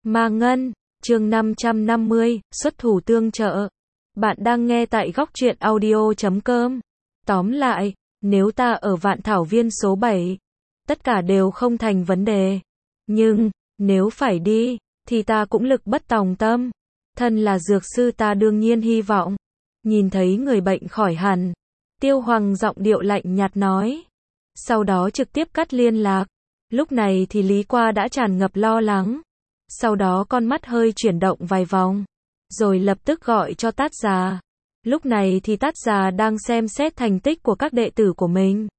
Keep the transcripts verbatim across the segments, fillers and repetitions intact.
Ma Ngân, chương năm trăm năm mươi, xuất thủ tương trợ. Bạn đang nghe tại góc truyện audio chấm com. Tóm lại, nếu ta ở Vạn Thảo Viên số bảy, tất cả đều không thành vấn đề. Nhưng, nếu phải đi, thì ta cũng lực bất tòng tâm. Thân là dược sư ta đương nhiên hy vọng nhìn thấy người bệnh khỏi hẳn. Tiêu Hoàng giọng điệu lạnh nhạt nói. Sau đó trực tiếp cắt liên lạc. Lúc này thì Lý Qua đã tràn ngập lo lắng. Sau đó con mắt hơi chuyển động vài vòng. Rồi lập tức gọi cho Tát Già. Lúc này thì Tát Già đang xem xét thành tích của các đệ tử của mình.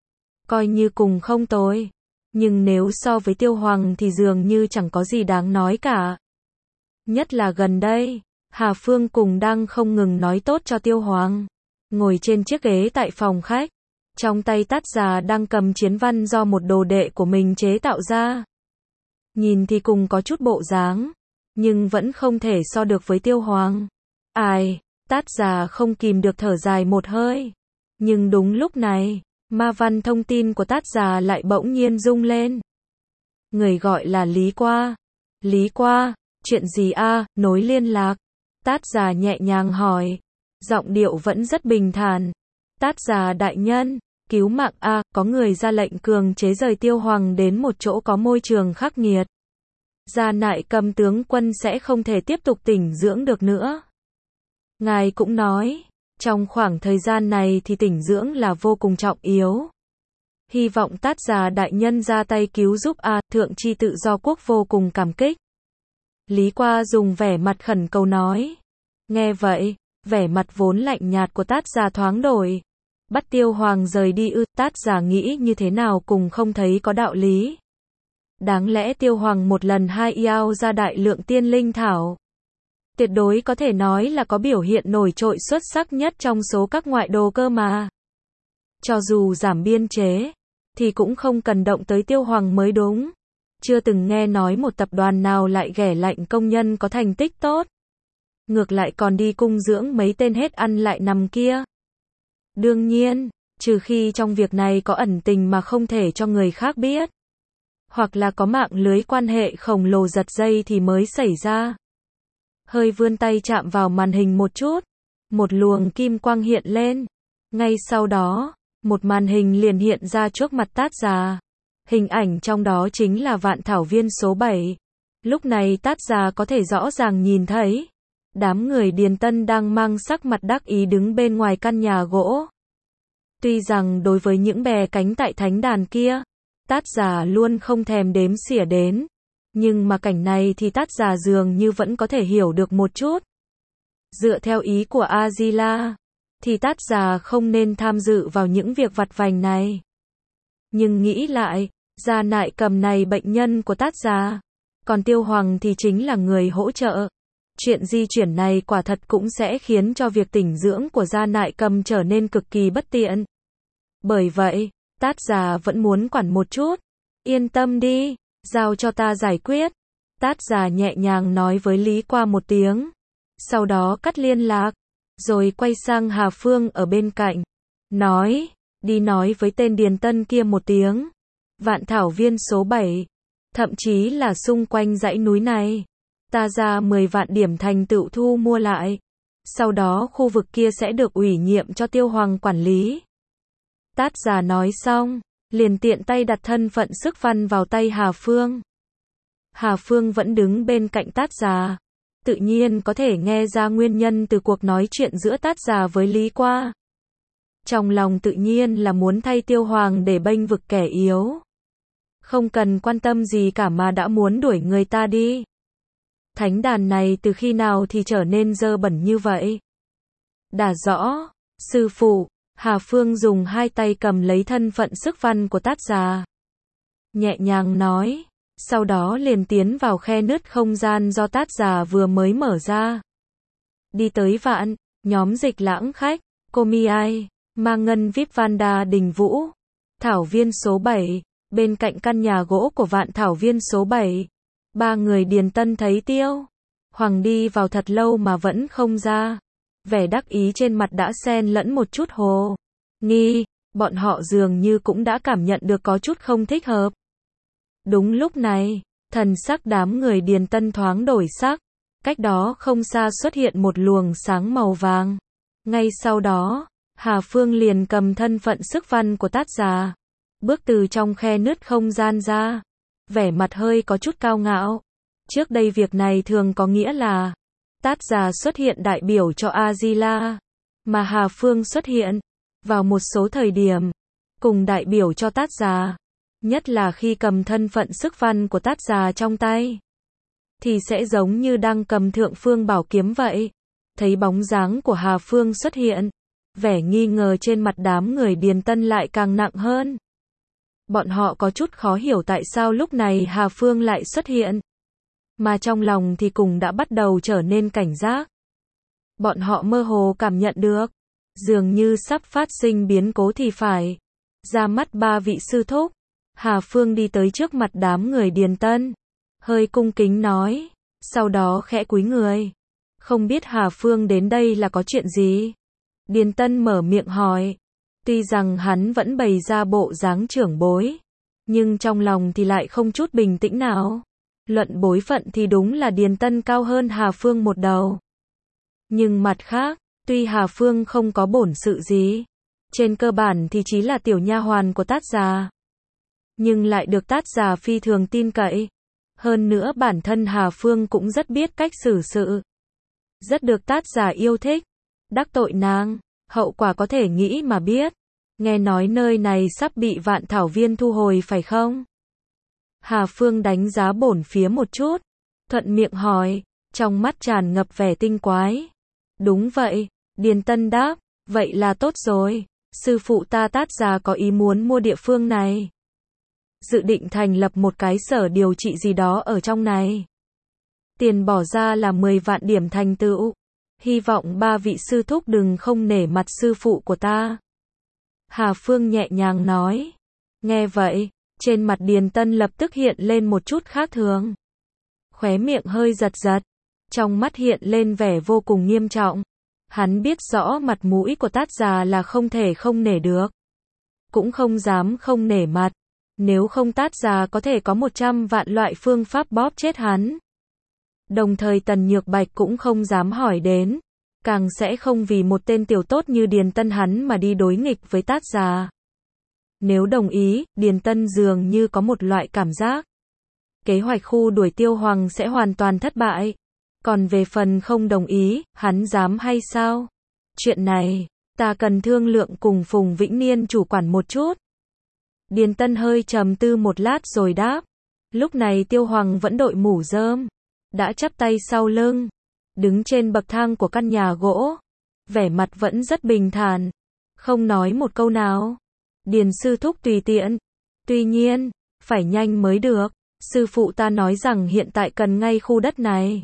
Coi như cùng không tồi. Nhưng nếu so với Tiêu Hoàng thì dường như chẳng có gì đáng nói cả. Nhất là gần đây, Hà Phương cùng đang không ngừng nói tốt cho Tiêu Hoàng. Ngồi trên chiếc ghế tại phòng khách. Trong tay Tát Già đang cầm chiến văn do một đồ đệ của mình chế tạo ra. Nhìn thì cùng có chút bộ dáng, nhưng vẫn không thể so được với Tiêu Hoàng. Ai, Tát Già không kìm được thở dài một hơi. Nhưng đúng lúc này, ma văn thông tin của Tát Già lại bỗng nhiên rung lên. Người gọi là Lý Qua. Lý Qua, chuyện gì a? Nối liên lạc. Tát Già nhẹ nhàng hỏi. Giọng điệu vẫn rất bình thản. Tát Già đại nhân, cứu mạng a, có người ra lệnh cường chế rời Tiêu Hoàng đến một chỗ có môi trường khắc nghiệt. Gia Nại Cầm tướng quân sẽ không thể tiếp tục tĩnh dưỡng được nữa. Ngài cũng nói, trong khoảng thời gian này thì tĩnh dưỡng là vô cùng trọng yếu. Hy vọng Tát Già đại nhân ra tay cứu giúp a, thượng chi tự do quốc vô cùng cảm kích. Lý Qua dùng vẻ mặt khẩn cầu nói. Nghe vậy, vẻ mặt vốn lạnh nhạt của Tát Già thoáng đổi. Bắt Tiêu Hoàng rời đi ư? Tát Già nghĩ như thế nào cùng không thấy có đạo lý. Đáng lẽ Tiêu Hoàng một lần hai yao ra đại lượng tiên linh thảo. Tuyệt đối có thể nói là có biểu hiện nổi trội xuất sắc nhất trong số các ngoại đồ cơ mà. Cho dù giảm biên chế, thì cũng không cần động tới Tiêu Hoàng mới đúng. Chưa từng nghe nói một tập đoàn nào lại ghẻ lạnh công nhân có thành tích tốt. Ngược lại còn đi cung dưỡng mấy tên hết ăn lại nằm kia. Đương nhiên, trừ khi trong việc này có ẩn tình mà không thể cho người khác biết. Hoặc là có mạng lưới quan hệ khổng lồ giật dây thì mới xảy ra. Hơi vươn tay chạm vào màn hình một chút. Một luồng kim quang hiện lên. Ngay sau đó, một màn hình liền hiện ra trước mặt Tát Già. Hình ảnh trong đó chính là Vạn Thảo Viên số bảy. Lúc này Tát Già có thể rõ ràng nhìn thấy. Đám người Điền Tân đang mang sắc mặt đắc ý đứng bên ngoài căn nhà gỗ. Tuy rằng đối với những bè cánh tại thánh đàn kia, Tát Già luôn không thèm đếm xỉa đến. Nhưng mà cảnh này thì Tát Già dường như vẫn có thể hiểu được một chút. Dựa theo ý của A-di-la, thì Tát Già không nên tham dự vào những việc vặt vành này. Nhưng nghĩ lại, Gia Nại Cầm này bệnh nhân của Tát Già, còn Tiêu Hoàng thì chính là người hỗ trợ. Chuyện di chuyển này quả thật cũng sẽ khiến cho việc tĩnh dưỡng của Gia Nại Cầm trở nên cực kỳ bất tiện. Bởi vậy, Tát Già vẫn muốn quản một chút. Yên tâm đi, giao cho ta giải quyết. Tát Già nhẹ nhàng nói với Lý Qua một tiếng. Sau đó cắt liên lạc. Rồi quay sang Hà Phương ở bên cạnh. Nói, đi nói với tên Điền Tân kia một tiếng. Vạn Thảo Viên số bảy. Thậm chí là xung quanh dãy núi này. Ta ra mười vạn điểm thành tựu thu mua lại. Sau đó khu vực kia sẽ được ủy nhiệm cho Tiêu Hoàng quản lý. Tát Già nói xong, liền tiện tay đặt thân phận sức văn vào tay Hà Phương. Hà Phương vẫn đứng bên cạnh Tát Già. Tự nhiên có thể nghe ra nguyên nhân từ cuộc nói chuyện giữa Tát Già với Lý Qua. Trong lòng tự nhiên là muốn thay Tiêu Hoàng để bênh vực kẻ yếu. Không cần quan tâm gì cả mà đã muốn đuổi người ta đi. Thánh đàn này từ khi nào thì trở nên dơ bẩn như vậy? Đã rõ, sư phụ. Hà Phương dùng hai tay cầm lấy thân phận sức văn của Tát Già. Nhẹ nhàng nói. Sau đó liền tiến vào khe nứt không gian do Tát Già vừa mới mở ra. Đi tới Vạn, nhóm Dịch Lãng khách, cô Mi Ai, Ma Ngân vi ai pi Vanda Đình Vũ. Thảo Viên số bảy, bên cạnh căn nhà gỗ của Vạn Thảo Viên số bảy. Ba người Điền Tân thấy Tiêu Hoàng đi vào thật lâu mà vẫn không ra. Vẻ đắc ý trên mặt đã xen lẫn một chút hồ nghi, bọn họ dường như cũng đã cảm nhận được có chút không thích hợp. Đúng lúc này, Thần sắc đám người Điền Tân thoáng đổi sắc, cách đó không xa xuất hiện một luồng sáng màu vàng. Ngay sau đó, Hà Phương liền cầm thân phận sức văn của Tát Già, bước từ trong khe nứt không gian ra, vẻ mặt hơi có chút cao ngạo. Trước đây việc này thường có nghĩa là Tát Già xuất hiện đại biểu cho A-di-la, mà Hà Phương xuất hiện vào một số thời điểm cùng đại biểu cho Tát Già, nhất là khi cầm thân phận sức văn của Tát Già trong tay, thì sẽ giống như đang cầm thượng phương bảo kiếm vậy. Thấy bóng dáng của Hà Phương xuất hiện, vẻ nghi ngờ trên mặt đám người Điền Tân lại càng nặng hơn. Bọn họ có chút khó hiểu tại sao lúc này Hà Phương lại xuất hiện, mà trong lòng thì cùng đã bắt đầu trở nên cảnh giác. Bọn họ mơ hồ cảm nhận được, dường như sắp phát sinh biến cố thì phải. Ra mắt ba vị sư thúc, Hà Phương đi tới trước mặt đám người Điền Tân, hơi cung kính nói, sau đó khẽ cúi người. Không biết Hà Phương đến đây là có chuyện gì? Điền Tân mở miệng hỏi. Tuy rằng hắn vẫn bày ra bộ dáng trưởng bối, nhưng trong lòng thì lại không chút bình tĩnh nào. Luận bối phận thì đúng là Điền Tân cao hơn Hà Phương một đầu. Nhưng mặt khác, tuy Hà Phương không có bổn sự gì, trên cơ bản thì chỉ là tiểu nha hoàn của Tát Già, nhưng lại được Tát Già phi thường tin cậy. Hơn nữa bản thân Hà Phương cũng rất biết cách xử sự, rất được Tát Già yêu thích. Đắc tội nàng, hậu quả có thể nghĩ mà biết. Nghe nói nơi này sắp bị Vạn Thảo Viên thu hồi phải không? Hà Phương đánh giá bổn phía một chút, thuận miệng hỏi, trong mắt tràn ngập vẻ tinh quái. Đúng vậy, Điền Tân đáp, vậy là tốt rồi, sư phụ ta Tát Già có ý muốn mua địa phương này, dự định thành lập một cái sở điều trị gì đó ở trong này. Tiền bỏ ra là mười vạn điểm thành tựu, hy vọng ba vị sư thúc đừng không nể mặt sư phụ của ta. Hà Phương nhẹ nhàng nói. Nghe vậy, trên mặt Điền Tân lập tức hiện lên một chút khác thường. Khóe miệng hơi giật giật, trong mắt hiện lên vẻ vô cùng nghiêm trọng. Hắn biết rõ mặt mũi của Tát Già là không thể không nể được, cũng không dám không nể mặt. Nếu không Tát Già có thể có một trăm vạn loại phương pháp bóp chết hắn. Đồng thời Tần Nhược Bạch cũng không dám hỏi đến, càng sẽ không vì một tên tiểu tốt như Điền Tân hắn mà đi đối nghịch với Tát Già. Nếu đồng ý, Điền Tân dường như có một loại cảm giác, kế hoạch khu đuổi Tiêu Hoàng sẽ hoàn toàn thất bại. Còn về phần không đồng ý, hắn dám hay sao? Chuyện này, ta cần thương lượng cùng Phùng Vĩnh Niên chủ quản một chút. Điền Tân hơi trầm tư một lát rồi đáp. Lúc này Tiêu Hoàng vẫn đội mũ rơm, đã chắp tay sau lưng, đứng trên bậc thang của căn nhà gỗ, vẻ mặt vẫn rất bình thản, không nói một câu nào. Điền sư thúc tùy tiện, tuy nhiên, phải nhanh mới được, sư phụ ta nói rằng hiện tại cần ngay khu đất này.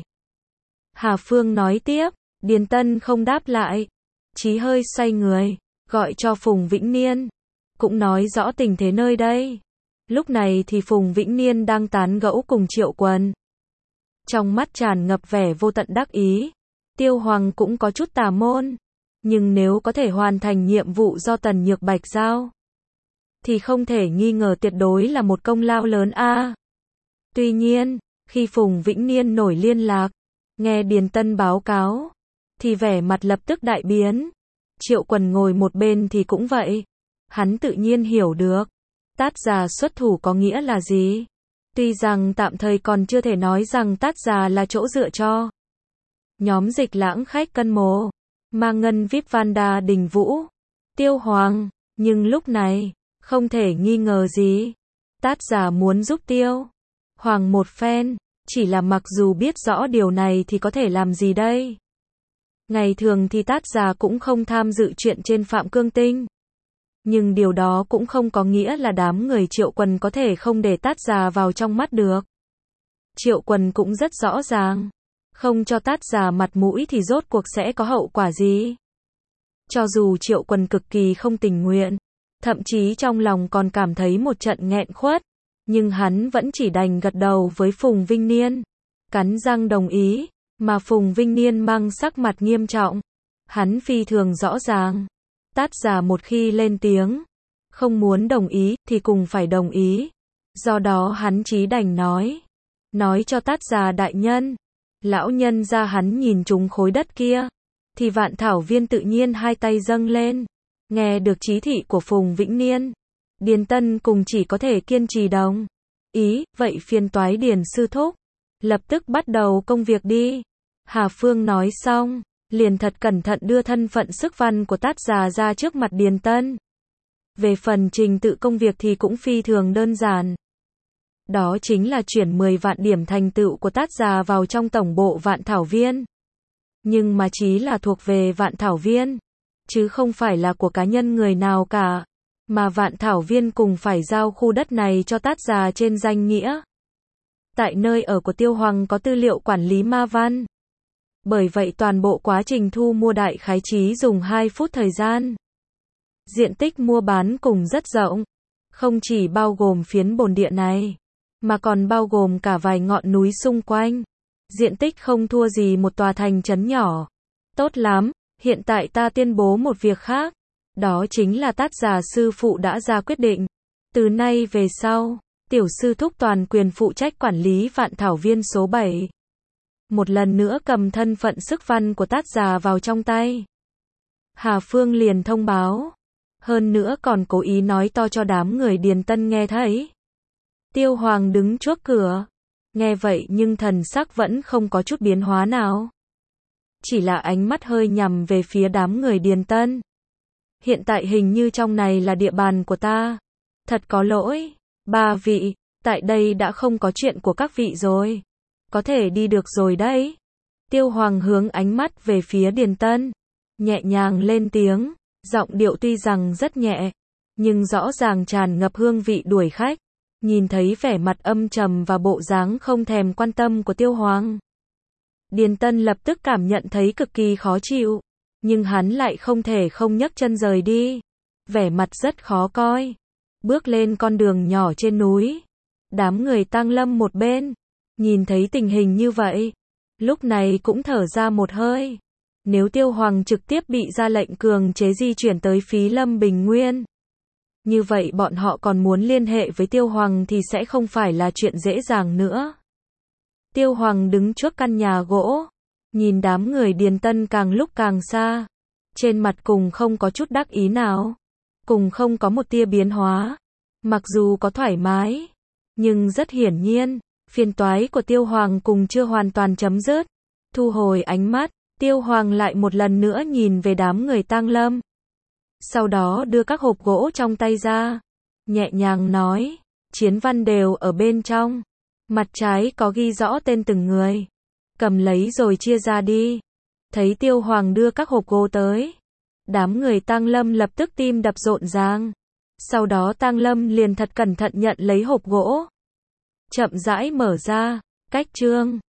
Hà Phương nói tiếp. Điền Tân không đáp lại, chí hơi xoay người, gọi cho Phùng Vĩnh Niên, cũng nói rõ tình thế nơi đây. Lúc này thì Phùng Vĩnh Niên đang tán gẫu cùng Triệu Quần, trong mắt tràn ngập vẻ vô tận đắc ý. Tiêu Hoàng cũng có chút tà môn, nhưng nếu có thể hoàn thành nhiệm vụ do Tần Nhược Bạch giao, thì không thể nghi ngờ tuyệt đối là một công lao lớn a. À. Tuy nhiên, khi Phùng Vĩnh Niên nổi liên lạc, nghe Điền Tân báo cáo, thì vẻ mặt lập tức đại biến. Triệu Quần ngồi một bên thì cũng vậy, hắn tự nhiên hiểu được Tát Già xuất thủ có nghĩa là gì. Tuy rằng tạm thời còn chưa thể nói rằng Tát Già là chỗ dựa cho nhóm Dịch Lãng khách cân mồ, Ma Ngân vê i pê Vanda Đình Vũ, Tiêu Hoàng, nhưng lúc này, không thể nghi ngờ gì, Tát Già muốn giúp Tiêu Hoàng một phen, chỉ là mặc dù biết rõ điều này thì có thể làm gì đây. Ngày thường thì Tát Già cũng không tham dự chuyện trên Phạm Cương Tinh, nhưng điều đó cũng không có nghĩa là đám người Triệu Quần có thể không để Tát Già vào trong mắt được. Triệu Quần cũng rất rõ ràng, không cho Tát Già mặt mũi thì rốt cuộc sẽ có hậu quả gì. Cho dù Triệu Quần cực kỳ không tình nguyện, thậm chí trong lòng còn cảm thấy một trận nghẹn khuất, nhưng hắn vẫn chỉ đành gật đầu với Phùng Vinh Niên, cắn răng đồng ý, mà Phùng Vinh Niên mang sắc mặt nghiêm trọng. Hắn phi thường rõ ràng, Tát Già một khi lên tiếng, không muốn đồng ý thì cùng phải đồng ý. Do đó hắn chí đành nói, nói cho Tát già đại nhân. Lão nhân ra hắn nhìn trúng khối đất kia, thì Vạn Thảo Viên tự nhiên hai tay dâng lên. Nghe được chí thị của Phùng Vĩnh Niên, Điền Tân cùng chỉ có thể kiên trì đồng ý, vậy phiền toái Điền sư thúc, lập tức bắt đầu công việc đi. Hà Phương nói xong, liền thật cẩn thận đưa thân phận sức văn của Tát già ra trước mặt Điền Tân. Về phần trình tự công việc thì cũng phi thường đơn giản. Đó chính là chuyển mười vạn điểm thành tựu của Tát già vào trong tổng bộ Vạn Thảo Viên. Nhưng mà chí là thuộc về Vạn Thảo Viên, chứ không phải là của cá nhân người nào cả. Mà Vạn Thảo Viên cùng phải giao khu đất này cho Tát già trên danh nghĩa. Tại nơi ở của Tiêu Hoàng có tư liệu quản lý ma văn. Bởi vậy toàn bộ quá trình thu mua đại khái chí dùng hai phút thời gian. Diện tích mua bán cùng rất rộng, không chỉ bao gồm phiến bồn địa này, mà còn bao gồm cả vài ngọn núi xung quanh. Diện tích không thua gì một tòa thành trấn nhỏ. Tốt lắm, hiện tại ta tuyên bố một việc khác. Đó chính là Tát già sư phụ đã ra quyết định. Từ nay về sau, tiểu sư thúc toàn quyền phụ trách quản lý Vạn Thảo Viên số bảy. Một lần nữa cầm thân phận sức văn của Tát già vào trong tay. Hà Phương liền thông báo. Hơn nữa còn cố ý nói to cho đám người Điền Tân nghe thấy. Tiêu Hoàng đứng trước cửa. Nghe vậy nhưng thần sắc vẫn không có chút biến hóa nào. Chỉ là ánh mắt hơi nhằm về phía đám người Điền Tân. Hiện tại hình như trong này là địa bàn của ta. Thật có lỗi. Ba vị, tại đây đã không có chuyện của các vị rồi. Có thể đi được rồi đấy. Tiêu Hoàng hướng ánh mắt về phía Điền Tân. Nhẹ nhàng lên tiếng. Giọng điệu tuy rằng rất nhẹ, nhưng rõ ràng tràn ngập hương vị đuổi khách. Nhìn thấy vẻ mặt âm trầm và bộ dáng không thèm quan tâm của Tiêu Hoàng, Điền Tân lập tức cảm nhận thấy cực kỳ khó chịu. Nhưng hắn lại không thể không nhấc chân rời đi. Vẻ mặt rất khó coi. Bước lên con đường nhỏ trên núi. Đám người Tang Lâm một bên, nhìn thấy tình hình như vậy, lúc này cũng thở ra một hơi. Nếu Tiêu Hoàng trực tiếp bị ra lệnh cường chế di chuyển tới Phí Lâm Bình Nguyên, như vậy bọn họ còn muốn liên hệ với Tiêu Hoàng thì sẽ không phải là chuyện dễ dàng nữa. Tiêu Hoàng đứng trước căn nhà gỗ, nhìn đám người Điền Tân càng lúc càng xa. Trên mặt cùng không có chút đắc ý nào, cùng không có một tia biến hóa. Mặc dù có thoải mái, nhưng rất hiển nhiên, phiền toái của Tiêu Hoàng cùng chưa hoàn toàn chấm dứt. Thu hồi ánh mắt, Tiêu Hoàng lại một lần nữa nhìn về đám người Tang Lâm. Sau đó đưa các hộp gỗ trong tay ra, nhẹ nhàng nói, chiến văn đều ở bên trong. Mặt trái có ghi rõ tên từng người. Cầm lấy rồi chia ra đi. Thấy Tiêu Hoàng đưa các hộp gỗ tới, đám người Tang Lâm lập tức tim đập rộn ràng. Sau đó Tang Lâm liền thật cẩn thận nhận lấy hộp gỗ, chậm rãi mở ra, cách chương